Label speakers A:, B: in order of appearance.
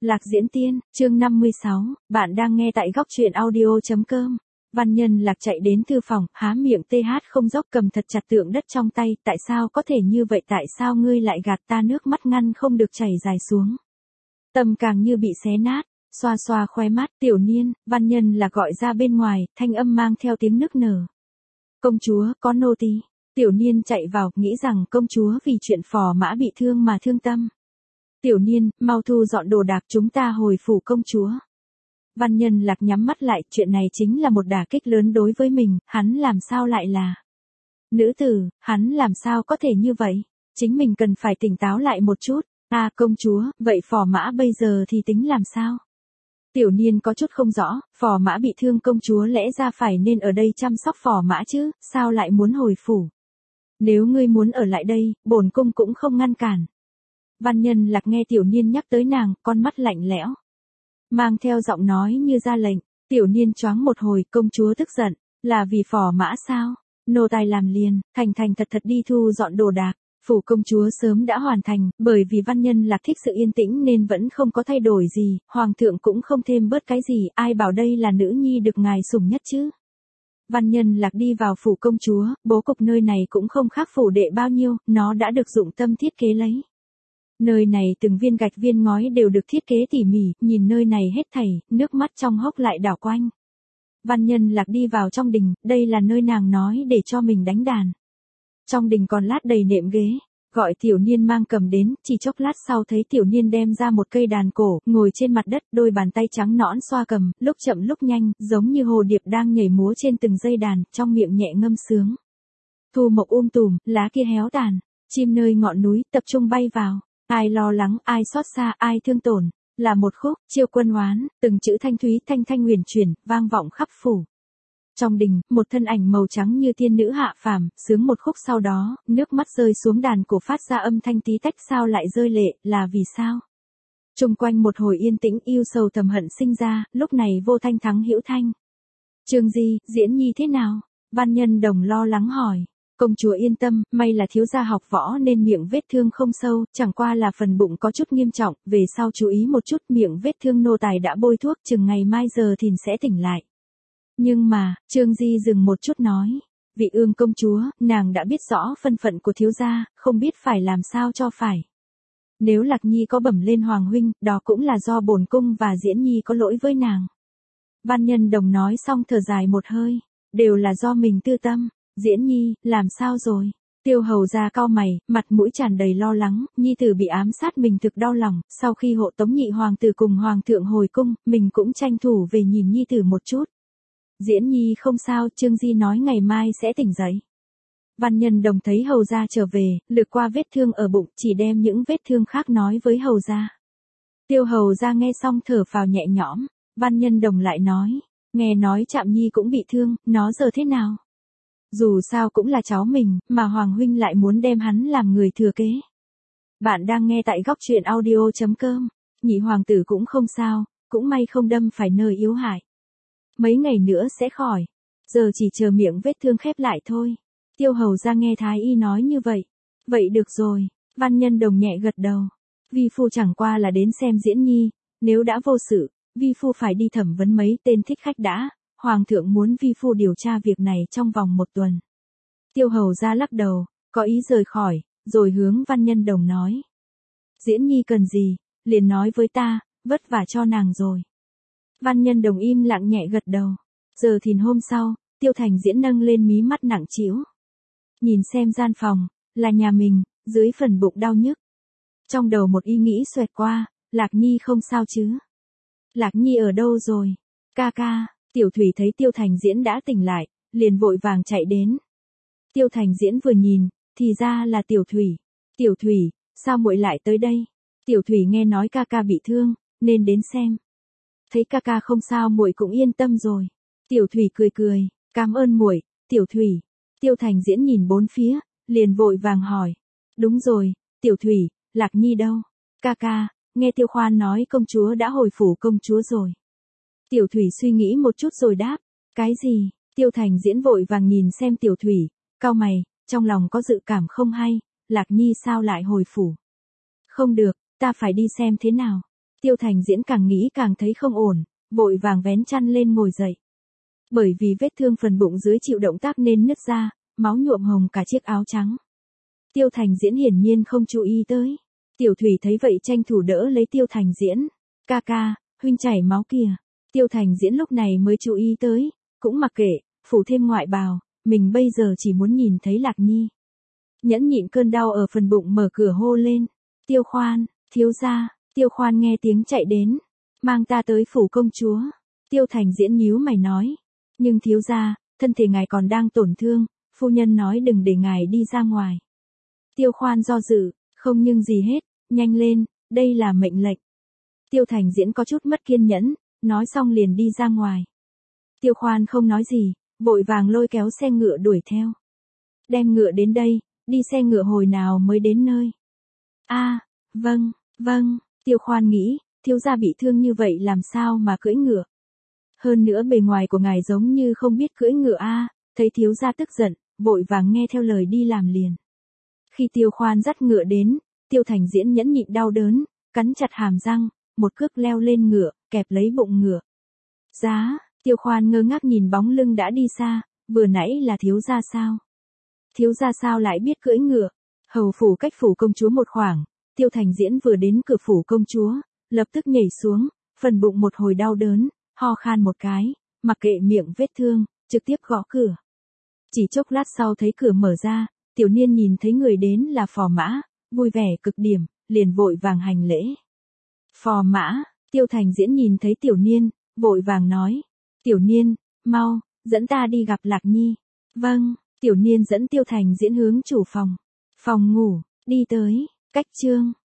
A: Lạc Diễn Tiên, chương 56, bạn đang nghe tại góc truyện audio.com. Văn Nhân Lạc chạy đến thư phòng, há miệng không dốc cầm thật chặt tượng đất trong tay, tại sao có thể như vậy, tại sao ngươi lại gạt ta, nước mắt ngăn không được chảy dài xuống. Tâm càng như bị xé nát, xoa xoa khóe mắt, Tiểu Niên, Văn Nhân Lạc gọi ra bên ngoài, thanh âm mang theo tiếng nức nở. Công chúa, có nô tỳ. Tiểu Niên chạy vào, nghĩ rằng công chúa vì chuyện Phò Mã bị thương mà thương tâm. Tiểu Niên, mau thu dọn đồ đạc, chúng ta hồi phủ công chúa. Văn Nhân Lạc nhắm mắt lại, chuyện này chính là một đả kích lớn đối với mình, hắn làm sao lại là nữ tử, hắn làm sao có thể như vậy, chính mình cần phải tỉnh táo lại một chút. À công chúa, vậy Phò Mã bây giờ thì tính làm sao? Tiểu Niên có chút không rõ, Phò Mã bị thương, công chúa lẽ ra phải nên ở đây chăm sóc Phò Mã chứ, sao lại muốn hồi phủ? Nếu ngươi muốn ở lại đây, bổn cung cũng không ngăn cản. Văn Nhân Lạc nghe Tiểu Niên nhắc tới nàng, con mắt lạnh lẽo, mang theo giọng nói như ra lệnh. Tiểu Niên choáng một hồi, công chúa tức giận, là vì Phò Mã sao? Nô tài làm liền, thành thật đi thu dọn đồ đạc. Phủ công chúa sớm đã hoàn thành, bởi vì Văn Nhân Lạc thích sự yên tĩnh nên vẫn không có thay đổi gì, hoàng thượng cũng không thêm bớt cái gì, ai bảo đây là nữ nhi được ngài sủng nhất chứ. Văn Nhân Lạc đi vào phủ công chúa, bố cục nơi này cũng không khác phủ đệ bao nhiêu, nó đã được dụng tâm thiết kế lấy. Nơi này từng viên gạch viên ngói đều được thiết kế tỉ mỉ, nhìn nơi này hết thảy, nước mắt trong hốc lại đảo quanh. Văn Nhân Lạc đi vào trong đình, đây là nơi nàng nói để cho mình đánh đàn. Trong đình còn lát đầy nệm ghế, gọi Tiểu Niên mang cầm đến, chỉ chốc lát sau thấy Tiểu Niên đem ra một cây đàn cổ, ngồi trên mặt đất, đôi bàn tay trắng nõn xoa cầm, lúc chậm lúc nhanh, giống như hồ điệp đang nhảy múa trên từng dây đàn, trong miệng nhẹ ngâm sướng. Thu mộc tùm, lá kia héo tàn, chim nơi ngọn núi tập trung bay vào, ai lo lắng, ai xót xa, ai thương tổn, là một khúc chiêu quân oán, từng chữ thanh thúy thanh huyền chuyển, vang vọng khắp phủ. Trong đình, một thân ảnh màu trắng như tiên nữ hạ phàm, sướng một khúc, sau đó, nước mắt rơi xuống đàn cổ phát ra âm thanh tí tách, sao lại rơi lệ, là vì sao? Chung quanh một hồi yên tĩnh, yêu sầu thầm hận sinh ra, lúc này vô thanh thắng hữu thanh. Trương Di, Diễn Nhi thế nào? Văn Nhân Đồng lo lắng hỏi. Công chúa yên tâm, may là thiếu gia học võ nên miệng vết thương không sâu, chẳng qua là phần bụng có chút nghiêm trọng, về sau chú ý một chút, miệng vết thương nô tài đã bôi thuốc, chừng ngày mai giờ thìn sẽ tỉnh lại. Nhưng mà, Trương Di dừng một chút nói, vị Ương công chúa, nàng đã biết rõ thân phận của thiếu gia, không biết phải làm sao cho phải. Nếu Lạc Nhi có bẩm lên Hoàng huynh, đó cũng là do bổn cung và Diễn Nhi có lỗi với nàng. Văn Nhân Đồng nói xong thở dài một hơi, đều là do mình tư tâm. Diễn Nhi, làm sao rồi? Tiêu Hầu gia cau mày, mặt mũi tràn đầy lo lắng, nhi tử bị ám sát mình thực đau lòng, sau khi hộ tống nhị hoàng tử cùng hoàng thượng hồi cung, mình cũng tranh thủ về nhìn nhi tử một chút. Diễn Nhi không sao, Trương Di nói ngày mai sẽ tỉnh dậy. Văn Nhân Đồng thấy Hầu gia trở về, lược qua vết thương ở bụng, chỉ đem những vết thương khác nói với Hầu gia. Tiêu Hầu gia nghe xong thở phào nhẹ nhõm, Văn Nhân Đồng lại nói, nghe nói Trạm Nhi cũng bị thương, nó giờ thế nào? Dù sao cũng là cháu mình, mà Hoàng huynh lại muốn đem hắn làm người thừa kế. Bạn đang nghe tại góc truyện audio.com, nhị hoàng tử cũng không sao, cũng may không đâm phải nơi yếu hại. Mấy ngày nữa sẽ khỏi, giờ chỉ chờ miệng vết thương khép lại thôi. Tiêu Hầu gia nghe Thái y nói như vậy. Vậy được rồi, Văn Nhân Đồng nhẹ gật đầu. Vi phu chẳng qua là đến xem Diễn Nhi, nếu đã vô sự, vi phu phải đi thẩm vấn mấy tên thích khách đã. Hoàng thượng muốn vi phu điều tra việc này trong vòng 1 tuần. Tiêu Hầu gia lắc đầu, có ý rời khỏi, rồi hướng Văn Nhân Đồng nói. Diễn Nhi cần gì, liền nói với ta, vất vả cho nàng rồi. Văn Nhân Đồng im lặng nhẹ gật đầu. Giờ thìn hôm sau, Tiêu Thành Diễn nâng lên mí mắt nặng trĩu. Nhìn xem gian phòng, là nhà mình, dưới phần bụng đau nhức. Trong đầu một ý nghĩ xoẹt qua, Lạc Nhi không sao chứ? Lạc Nhi ở đâu rồi? Ca ca. Tiểu Thủy thấy Tiêu Thành Diễn đã tỉnh lại, liền vội vàng chạy đến. Tiêu Thành Diễn vừa nhìn, thì ra là Tiểu Thủy. Tiểu Thủy, sao muội lại tới đây? Tiểu Thủy nghe nói ca ca bị thương, nên đến xem. Thấy ca ca không sao muội cũng yên tâm rồi. Tiểu Thủy cười, cảm ơn muội, Tiểu Thủy. Tiêu Thành Diễn nhìn bốn phía, liền vội vàng hỏi. Đúng rồi, Tiểu Thủy, Lạc Nhi đâu? Ca ca, nghe Tiêu Khoan nói công chúa đã hồi phủ công chúa rồi. Tiểu Thủy suy nghĩ một chút rồi đáp, cái gì? Tiêu Thành Diễn vội vàng nhìn xem Tiểu Thủy, cau mày, trong lòng có dự cảm không hay, Lạc Nhi sao lại hồi phủ? Không được, ta phải đi xem thế nào. Tiêu Thành Diễn càng nghĩ càng thấy không ổn, vội vàng vén chăn lên ngồi dậy. Bởi vì vết thương phần bụng dưới chịu động tác nên nứt ra, máu nhuộm hồng cả chiếc áo trắng. Tiêu Thành Diễn hiển nhiên không chú ý tới. Tiểu Thủy thấy vậy tranh thủ đỡ lấy Tiêu Thành Diễn. Ca ca, huynh chảy máu kìa. Tiêu Thành Diễn lúc này mới chú ý tới, cũng mặc kệ, phủ thêm ngoại bào, mình bây giờ chỉ muốn nhìn thấy Lạc Nhi. Nhẫn nhịn cơn đau ở phần bụng mở cửa hô lên. Tiêu Khoan, thiếu gia. Tiêu Khoan nghe tiếng chạy đến. Mang ta tới phủ công chúa. Tiêu Thành Diễn nhíu mày nói. Nhưng thiếu gia, thân thể ngài còn đang tổn thương, phu nhân nói đừng để ngài đi ra ngoài. Tiêu Khoan do dự, không nhưng gì hết, nhanh lên, đây là mệnh lệnh. Tiêu Thành Diễn có chút mất kiên nhẫn, nói xong liền đi ra ngoài. Tiêu Khoan không nói gì, vội vàng lôi kéo xe ngựa đuổi theo. Đem ngựa đến đây, đi xe ngựa hồi nào mới đến nơi. Vâng, Tiêu Khoan nghĩ, thiếu gia bị thương như vậy làm sao mà cưỡi ngựa. Hơn nữa bề ngoài của ngài giống như không biết cưỡi ngựa thấy thiếu gia tức giận, vội vàng nghe theo lời đi làm liền. Khi Tiêu Khoan dắt ngựa đến, Tiêu Thành Diễn nhẫn nhịn đau đớn, cắn chặt hàm răng, một cước leo lên ngựa, kẹp lấy bụng ngựa. Giá, Tiêu Khoan ngơ ngác nhìn bóng lưng đã đi xa, vừa nãy là thiếu gia sao? Thiếu gia sao lại biết cưỡi ngựa? Hầu phủ cách phủ công chúa một khoảng, Tiêu Thành Diễn vừa đến cửa phủ công chúa, lập tức nhảy xuống, phần bụng một hồi đau đớn, ho khan một cái, mặc kệ miệng vết thương, trực tiếp gõ cửa. Chỉ chốc lát sau thấy cửa mở ra, Tiểu Niên nhìn thấy người đến là Phò Mã, vui vẻ cực điểm, liền vội vàng hành lễ. Phò Mã, Tiêu Thành Diễn nhìn thấy Tiểu Niên, vội vàng nói. Tiểu Niên, mau, dẫn ta đi gặp Lạc Nhi. Vâng, Tiểu Niên dẫn Tiêu Thành Diễn hướng chủ phòng. Phòng ngủ, đi tới, cách chương.